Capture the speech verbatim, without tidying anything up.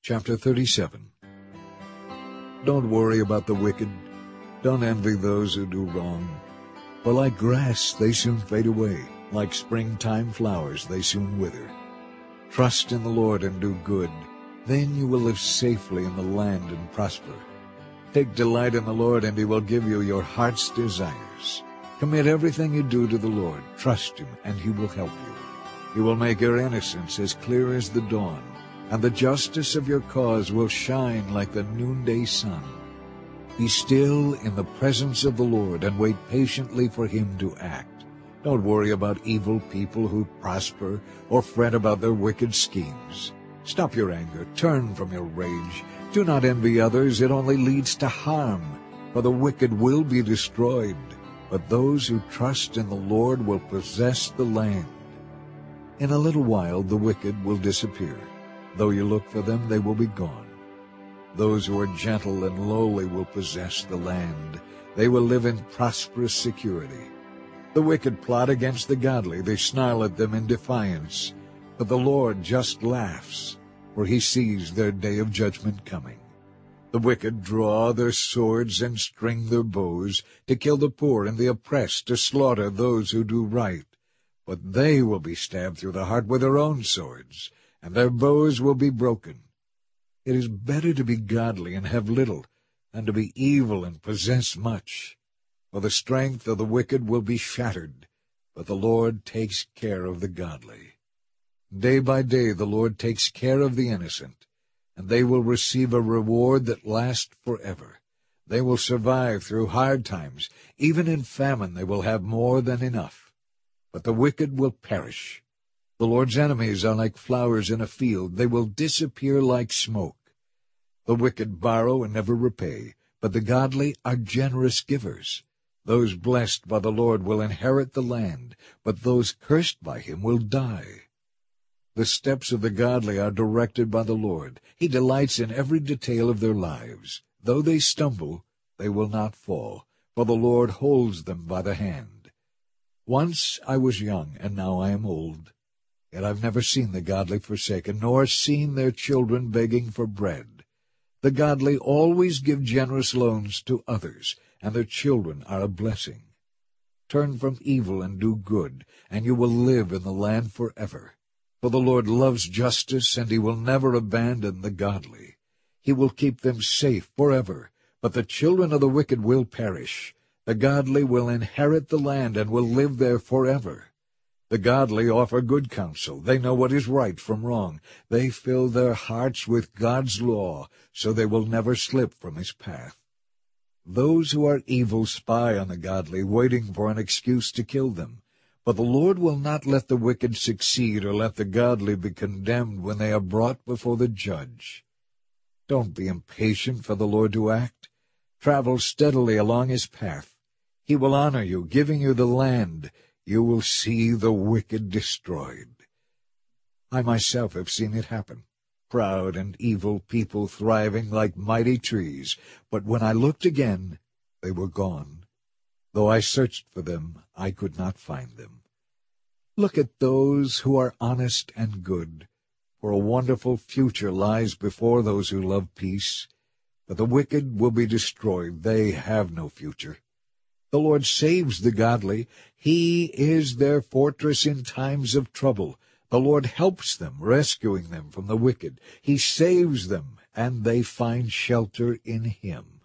Chapter thirty-seven. Don't worry about the wicked. Don't envy those who do wrong. For like grass they soon fade away. Like springtime flowers they soon wither. Trust in the Lord and do good. Then you will live safely in the land and prosper. Take delight in the Lord, and he will give you your heart's desires. Commit everything you do to the Lord. Trust him, and he will help you. He will make your innocence as clear as the dawn, and the justice of your cause will shine like the noonday sun. Be still in the presence of the Lord and wait patiently for him to act. Don't worry about evil people who prosper or fret about their wicked schemes. Stop your anger. Turn from your rage. Do not envy others. It only leads to harm. For the wicked will be destroyed, but those who trust in the Lord will possess the land. In a little while the wicked will disappear. Though you look for them, they will be gone. Those who are gentle and lowly will possess the land. They will live in prosperous security. The wicked plot against the godly. They snarl at them in defiance. But the Lord just laughs, for he sees their day of judgment coming. The wicked draw their swords and string their bows to kill the poor and the oppressed, to slaughter those who do right. But they will be stabbed through the heart with their own swords, and their bows will be broken. It is better to be godly and have little than to be evil and possess much. For the strength of the wicked will be shattered, but the Lord takes care of the godly. Day by day the Lord takes care of the innocent, and they will receive a reward that lasts forever. They will survive through hard times. Even in famine they will have more than enough. But the wicked will perish. The Lord's enemies are like flowers in a field. They will disappear like smoke. The wicked borrow and never repay, but the godly are generous givers. Those blessed by the Lord will inherit the land, but those cursed by him will die. The steps of the godly are directed by the Lord. He delights in every detail of their lives. Though they stumble, they will not fall, for the Lord holds them by the hand. Once I was young, and now I am old. Yet I've never seen the godly forsaken, nor seen their children begging for bread. The godly always give generous loans to others, and their children are a blessing. Turn from evil and do good, and you will live in the land forever. For the Lord loves justice, and he will never abandon the godly. He will keep them safe forever, but the children of the wicked will perish. The godly will inherit the land and will live there forever. The godly offer good counsel. They know what is right from wrong. They fill their hearts with God's law, so they will never slip from his path. Those who are evil spy on the godly, waiting for an excuse to kill them. But the Lord will not let the wicked succeed or let the godly be condemned when they are brought before the judge. Don't be impatient for the Lord to act. Travel steadily along his path. He will honor you, giving you the land. You will see the wicked destroyed. I myself have seen it happen. Proud and evil people thriving like mighty trees. But when I looked again, they were gone. Though I searched for them, I could not find them. Look at those who are honest and good, for a wonderful future lies before those who love peace. But the wicked will be destroyed. They have no future. The Lord saves the godly. He is their fortress in times of trouble. The Lord helps them, rescuing them from the wicked. He saves them, and they find shelter in him.